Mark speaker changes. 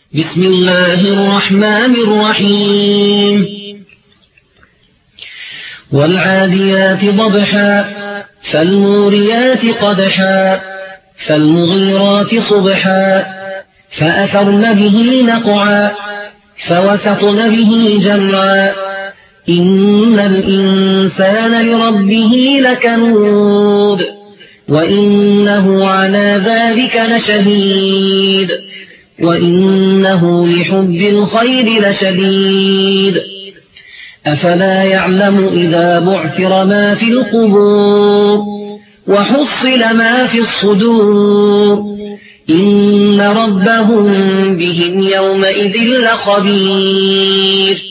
Speaker 1: بسم الله الرحمن الرحيم والعاديات ضبحا فالموريات قدحا فالمغيرات صبحا فأثرن به نقعا فوسطن به جمعا إن الإنسان لربه لكنود وإنه على ذلك لشهيد وإنه لحب الخير لشديد أفلا يعلم إذا بعثر ما في القبور وحصل ما في الصدور إن ربهم بهم يومئذ لخبير